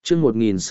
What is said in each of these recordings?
chương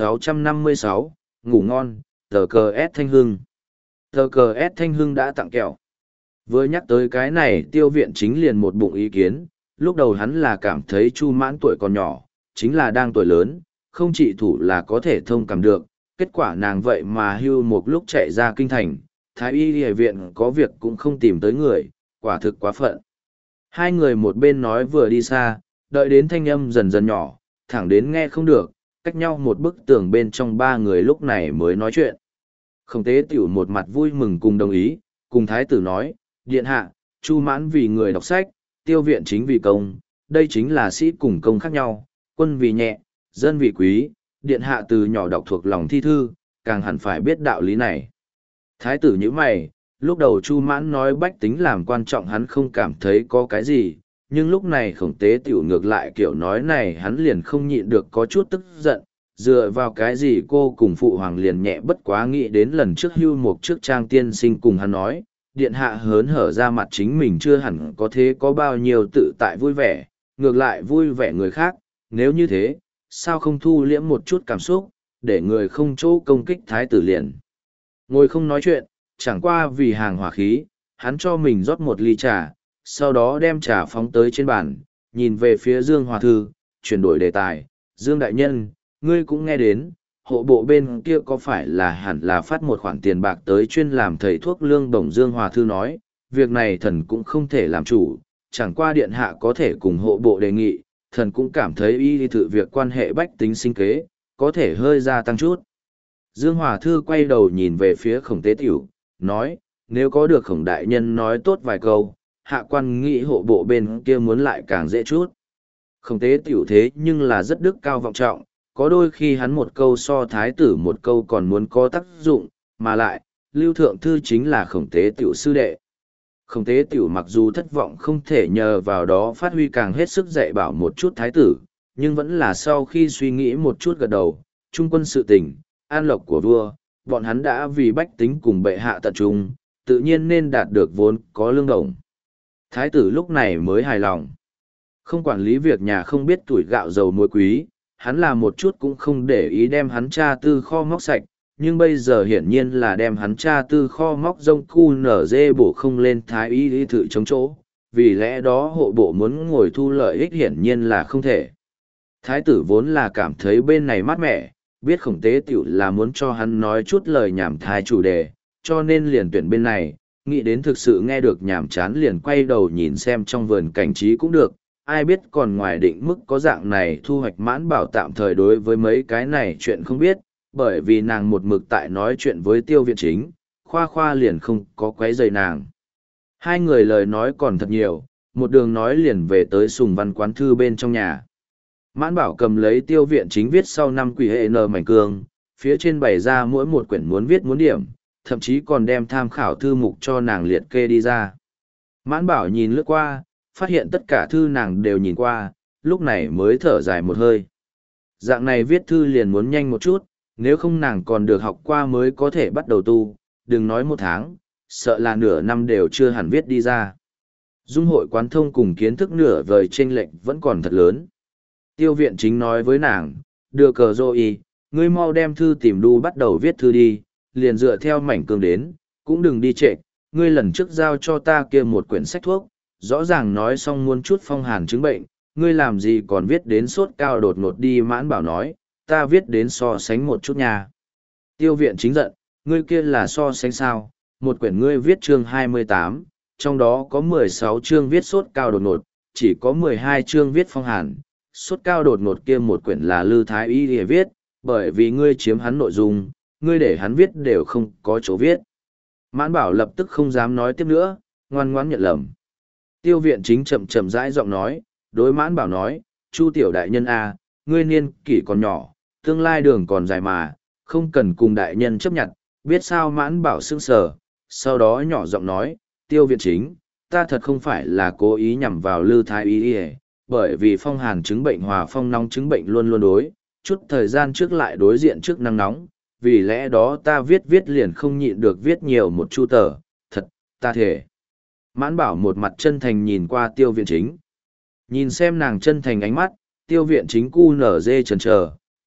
1656, ngủ ngon, tờ cờ S Thanh Hưng. Tờ cờ S Thanh Hưng đã tặng kẹo. Vừa nhắc tới cái này Tiêu Viện Chính liền một bụng ý kiến, lúc đầu hắn là cảm thấy Chu Mãn tuổi còn nhỏ, chính là đang tuổi lớn, không trị thủ là có thể thông cảm được, kết quả nàng vậy mà hưu một lúc chạy ra kinh thành, Thái Y Y viện có việc cũng không tìm tới người, quả thực quá phận. Hai người một bên nói vừa đi xa, đợi đến thanh âm dần dần nhỏ, thẳng đến nghe không được, cách nhau một bức tường bên trong ba người lúc này mới nói chuyện. Khổng Tế Tiểu một mặt vui mừng cùng đồng ý, cùng thái tử nói, điện hạ, Chu Mãn vì người đọc sách, Tiêu Viện Chính vì công, đây chính là sĩ cùng công khác nhau, quân vì nhẹ, dân vì quý, điện hạ từ nhỏ đọc thuộc lòng thi thư, càng hẳn phải biết đạo lý này. Thái tử như mày, lúc đầu Chu Mãn nói bách tính làm quan trọng hắn không cảm thấy có cái gì, nhưng lúc này Khổng Tế Tiểu ngược lại kiểu nói này hắn liền không nhịn được có chút tức giận, dựa vào cái gì cô cùng phụ hoàng liền nhẹ bất quá nghĩ đến lần trước hưu mục trước trang tiên sinh cùng hắn nói, điện hạ hớn hở ra mặt chính mình chưa hẳn có thế có bao nhiêu tự tại vui vẻ, ngược lại vui vẻ người khác, nếu như thế, sao không thu liễm một chút cảm xúc, để người không chỗ công kích thái tử liền. Ngồi không nói chuyện, chẳng qua vì hàng hỏa khí, hắn cho mình rót một ly trà, sau đó đem trà phóng tới trên bàn, nhìn về phía Dương Hòa Thư, chuyển đổi đề tài, Dương Đại Nhân, ngươi cũng nghe đến, hộ bộ bên kia có phải là hẳn là phát một khoản tiền bạc tới chuyên làm thầy thuốc lương bổng. Dương Hòa Thư nói, việc này thần cũng không thể làm chủ, chẳng qua điện hạ có thể cùng hộ bộ đề nghị, thần cũng cảm thấy y thự việc quan hệ bách tính sinh kế, có thể hơi gia tăng chút. Dương Hòa Thư quay đầu nhìn về phía Khổng Tế Tiểu, nói, nếu có được Khổng Đại Nhân nói tốt vài câu, hạ quan nghĩ hộ bộ bên kia muốn lại càng dễ chút. Khổng Tế Tiểu thế nhưng là rất đức cao vọng trọng, có đôi khi hắn một câu so thái tử một câu còn muốn có tác dụng, mà lại, Lưu Thượng Thư chính là Khổng Tế Tiểu sư đệ. Khổng Tế Tiểu mặc dù thất vọng không thể nhờ vào đó phát huy càng hết sức dạy bảo một chút thái tử, nhưng vẫn là sau khi suy nghĩ một chút gật đầu, trung quân sự tình, an lộc của vua, bọn hắn đã vì bách tính cùng bệ hạ tận trung, tự nhiên nên đạt được vốn có lương đồng. Thái tử lúc này mới hài lòng. Không quản lý việc nhà không biết tuổi gạo dầu muối quý, hắn là một chút cũng không để ý đem hắn cha tư kho móc sạch, nhưng bây giờ hiển nhiên là đem hắn cha tư kho móc rông cu nở dê bổ không lên thái y lý thự chống chỗ, vì lẽ đó hộ bộ muốn ngồi thu lợi ích hiển nhiên là không thể. Thái tử vốn là cảm thấy bên này mát mẻ, biết Khổng Tế Tiểu là muốn cho hắn nói chút lời nhảm thai chủ đề, cho nên liền tuyển bên này, nghĩ đến thực sự nghe được nhảm chán liền quay đầu nhìn xem trong vườn cảnh trí cũng được, ai biết còn ngoài định mức có dạng này thu hoạch Mãn Bảo tạm thời đối với mấy cái này chuyện không biết, bởi vì nàng một mực tại nói chuyện với Tiêu Viện Chính, khoa khoa liền không có quấy rầy nàng. Hai người lời nói còn thật nhiều, một đường nói liền về tới Sùng Văn quán thư bên trong nhà. Mãn Bảo cầm lấy Tiêu Viện Chính viết sau năm quỷ hệ nờ mảnh cương, phía trên bày ra mỗi một quyển muốn viết muốn điểm, thậm chí còn đem tham khảo thư mục cho nàng liệt kê đi ra. Mãn Bảo nhìn lướt qua, phát hiện tất cả thư nàng đều nhìn qua, lúc này mới thở dài một hơi. Dạng này viết thư liền muốn nhanh một chút, nếu không nàng còn được học qua mới có thể bắt đầu tu, đừng nói một tháng, sợ là nửa năm đều chưa hẳn viết đi ra. Dung hội quán thông cùng kiến thức nửa vời chênh lệch vẫn còn thật lớn. Tiêu Viện Chính nói với nàng, đưa cờ rô y, ngươi mau đem thư tìm đu bắt đầu viết thư đi, liền dựa theo mảnh cương đến, cũng đừng đi trệ, ngươi lần trước giao cho ta kia một quyển sách thuốc, rõ ràng nói xong muốn chút phong hàn chứng bệnh, ngươi làm gì còn viết đến sốt cao đột ngột đi. Mãn Bảo nói, ta viết đến so sánh một chút nha. Tiêu Viện Chính giận, ngươi kia là so sánh sao, một quyển ngươi viết chương 28, trong đó có 16 chương viết sốt cao đột ngột, chỉ có 12 chương viết phong hàn, sốt cao đột ngột kia một quyển là Lư Thái Y để viết, bởi vì ngươi chiếm hắn nội dung, ngươi để hắn viết đều không có chỗ viết. Mãn Bảo lập tức không dám nói tiếp nữa, ngoan ngoãn nhận lầm. Tiêu Viện Chính chậm rãi giọng nói, đối Mãn Bảo nói, Chu tiểu đại nhân a, ngươi niên kỷ còn nhỏ, tương lai đường còn dài mà, không cần cùng đại nhân chấp nhận, biết sao? Mãn Bảo sững sờ, sau đó nhỏ giọng nói, Tiêu Viện Chính, ta thật không phải là cố ý nhằm vào Lư Thái Y, bởi vì phong hàn chứng bệnh hòa phong nóng chứng bệnh luôn luôn đối, chút thời gian trước lại đối diện trước nắng nóng, vì lẽ đó ta viết liền không nhịn được viết nhiều một chu tờ, thật, ta thể. Mãn Bảo một mặt chân thành nhìn qua Tiêu Viện Chính. Nhìn xem nàng chân thành ánh mắt, Tiêu Viện Chính cu nở dê chần chờ,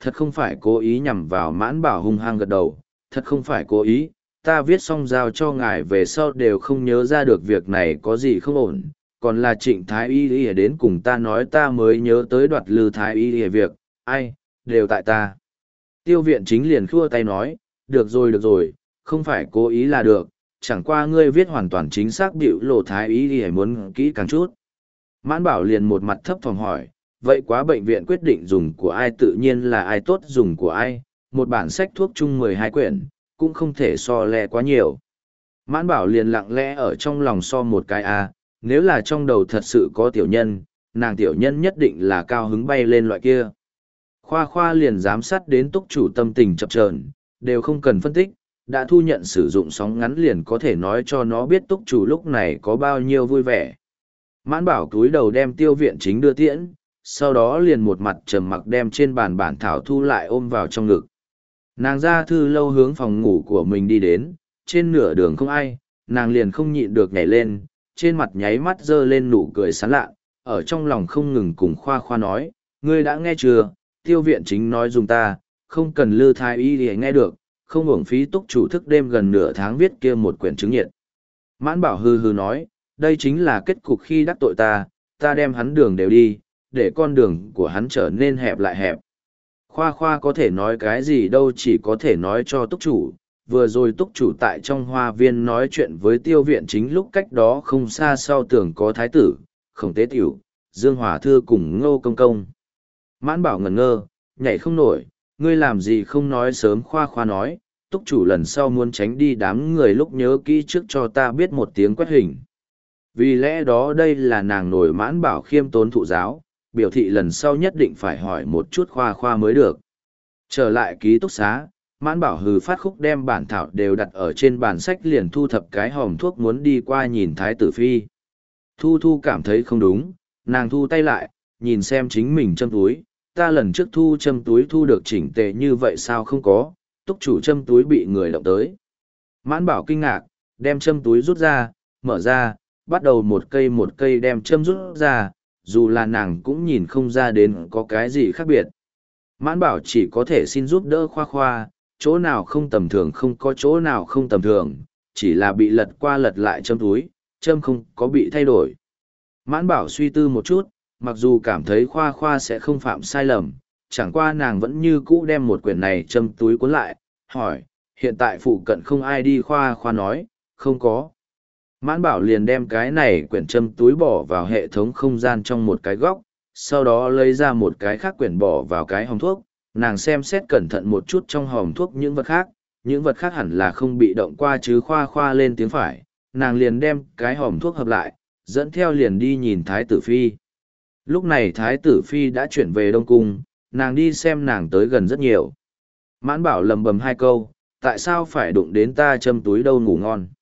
thật không phải cố ý nhằm vào Mãn Bảo hung hăng gật đầu, thật không phải cố ý, ta viết xong giao cho ngài về sau đều không nhớ ra được việc này có gì không ổn, còn là Trịnh Thái Y Y đến cùng ta nói ta mới nhớ tới đoạt Lư Thái Y Y việc, ai, đều tại ta. Tiêu viện chính liền khua tay nói, được rồi, không phải cố ý là được, chẳng qua ngươi viết hoàn toàn chính xác biểu lộ Thái Y Y muốn kỹ càng chút. Mãn Bảo liền một mặt thấp thỏm hỏi, vậy quá bệnh viện quyết định dùng của ai tự nhiên là ai tốt dùng của ai, một bản sách thuốc chung 12 quyển, cũng không thể so lẹ quá nhiều. Mãn Bảo liền lặng lẽ ở trong lòng so một cái nếu là trong đầu thật sự có tiểu nhân, nàng tiểu nhân nhất định là cao hứng bay lên loại kia. Khoa Khoa liền giám sát đến túc chủ tâm tình chập chờn, đều không cần phân tích, đã thu nhận sử dụng sóng ngắn liền có thể nói cho nó biết túc chủ lúc này có bao nhiêu vui vẻ. Mãn Bảo cúi đầu đem Tiêu viện chính đưa tiễn, sau đó liền một mặt trầm mặc đem trên bàn bản thảo thu lại ôm vào trong ngực. Nàng ra thư lâu hướng phòng ngủ của mình đi đến, trên nửa đường không ai, nàng liền không nhịn được nhảy lên, trên mặt nháy mắt giơ lên nụ cười sán lạ, ở trong lòng không ngừng cùng Khoa Khoa nói, ngươi đã nghe chưa, Tiêu viện chính nói dùng ta, không cần Lư Thái Y để nghe được, không uổng phí túc chủ thức đêm gần nửa tháng viết kia một quyển chứng nhiệt. Mãn Bảo hư hư nói, đây chính là kết cục khi đắc tội ta đem hắn đường đều đi, để con đường của hắn trở nên hẹp lại hẹp. Khoa Khoa có thể nói cái gì đâu, chỉ có thể nói cho túc chủ. Vừa rồi túc chủ tại trong hoa viên nói chuyện với Tiêu viện chính lúc cách đó không xa sau tường có thái tử, Khổng Tế Tiểu, Dương Hòa Thư cùng Ngô Công Công. Mãn Bảo ngẩn ngơ, nhảy không nổi, ngươi làm gì không nói sớm. Khoa Khoa nói, túc chủ lần sau muốn tránh đi đám người lúc nhớ kỹ trước cho ta biết một tiếng quét hình. Vì lẽ đó đây là nàng nổi. Mãn Bảo khiêm tốn thụ giáo, biểu thị lần sau nhất định phải hỏi một chút Khoa Khoa mới được. Trở lại ký túc xá, Mãn Bảo hừ phát khúc đem bản thảo đều đặt ở trên bàn sách liền thu thập cái hòm thuốc muốn đi qua nhìn Thái tử Phi. Thu cảm thấy không đúng, nàng thu tay lại, nhìn xem chính mình châm túi, ta lần trước thu châm túi thu được chỉnh tề như vậy sao không có, túc chủ châm túi bị người động tới. Mãn Bảo kinh ngạc, đem châm túi rút ra, mở ra, bắt đầu một cây đem châm rút ra, dù là nàng cũng nhìn không ra đến có cái gì khác biệt. Mãn Bảo chỉ có thể xin giúp đỡ Khoa Khoa, chỗ nào không tầm thường không có chỗ nào không tầm thường, chỉ là bị lật qua lật lại châm túi, châm không có bị thay đổi. Mãn Bảo suy tư một chút, mặc dù cảm thấy Khoa Khoa sẽ không phạm sai lầm, chẳng qua nàng vẫn như cũ đem một quyển này châm túi cuốn lại, hỏi, hiện tại phụ cận không ai đi. Khoa Khoa nói, không có. Mãn Bảo liền đem cái này quyển châm túi bỏ vào hệ thống không gian trong một cái góc, sau đó lấy ra một cái khác quyển bỏ vào cái hòm thuốc, nàng xem xét cẩn thận một chút trong hòm thuốc những vật khác hẳn là không bị động qua chứ. Khoa Khoa lên tiếng phải, nàng liền đem cái hòm thuốc hợp lại, dẫn theo liền đi nhìn Thái tử Phi. Lúc này Thái tử Phi đã chuyển về Đông Cung, nàng đi xem nàng tới gần rất nhiều. Mãn Bảo lầm bầm hai câu, tại sao phải đụng đến ta châm túi đâu ngủ ngon.